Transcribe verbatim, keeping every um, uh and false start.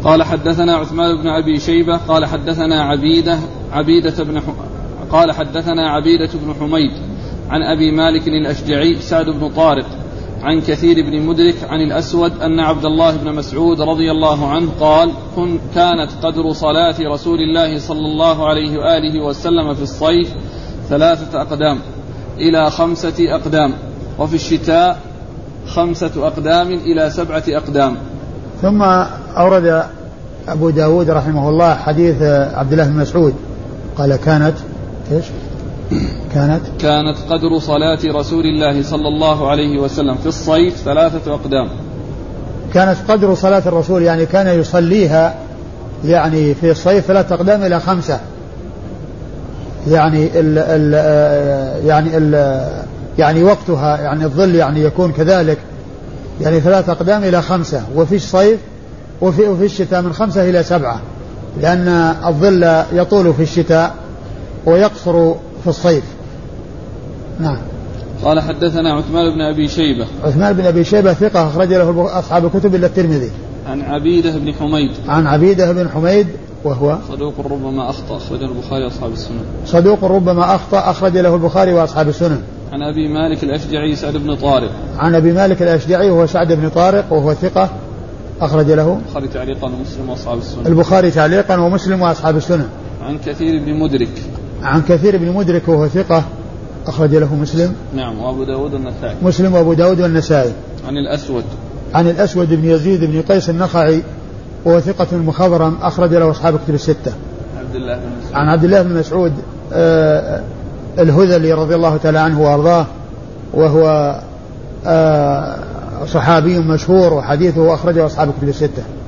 قال حدثنا عثمان بن أبي شيبة قال حدثنا عبيدة عبيدة بن ح... قال حدثنا عبيدة بن حميد عن أبي مالك الأشجعي سعد بن طارق عن كثير بن مدرك عن الأسود أن عبد الله بن مسعود رضي الله عنه قال كن كانت قدر صلاة رسول الله صلى الله عليه وآله وسلم في الصيف ثلاثة أقدام إلى خمسة أقدام وفي الشتاء خمسة أقدام إلى سبعة أقدام. ثم أورد أبو داود رحمه الله حديث عبد الله بن مسعود قال كانت إيش؟ كانت كانت قدر صلاة رسول الله صلى الله عليه وسلم في الصيف ثلاثة أقدام. كانت قدر صلاة الرسول يعني كان يصليها يعني في الصيف ثلاثة أقدام إلى خمسة يعني ال ال يعني ال يعني وقتها يعني الظل يعني يكون كذلك يعني ثلاثة أقدام إلى خمسة وفي الصيف وفي, وفي الشتاء من خمسة إلى سبعة لأن الظل يطول في الشتاء ويقصر في الصيف. نعم. قال حدثنا عثمان بن أبي شيبة عثمان بن أبي شيبة ثقة أخرج له أصحاب الكتب إلا الترمذي. عن عبيدة بن حميد عن عبيدة بن حميد وهو صدوق ربما أخطأ أخرج البخاري وأصحاب السنن. صدوق ربما أخطأ أخرج له البخاري وأصحاب السنن. عن أبي مالك الأشجعي سعد بن طارق عن أبي مالك الأشجعي وهو سعد بن طارق وهو ثقة أخرج له البخاري تعليقا ومسلم وأصحاب السنن. البخاري تعليقا ومسلم وأصحاب السنن. عن كثير بن مدرك عن كثير بن مدرك وهو ثقة أخرج له مسلم. نعم. وأبو داود والنسائي. مسلم وأبو داود والنسائي. عن الأسود عن الأسود بن يزيد بن قيس النخعي وهو ثقة مخضرم أخرج له أصحاب كتب الستة. عبد الله بن مسعود. عن عبد الله بن مسعود آه الهذلي رضي الله تعالى عنه وأرضاه وهو آه صحابي مشهور وحديثه أخرجه أصحاب كتب الستة.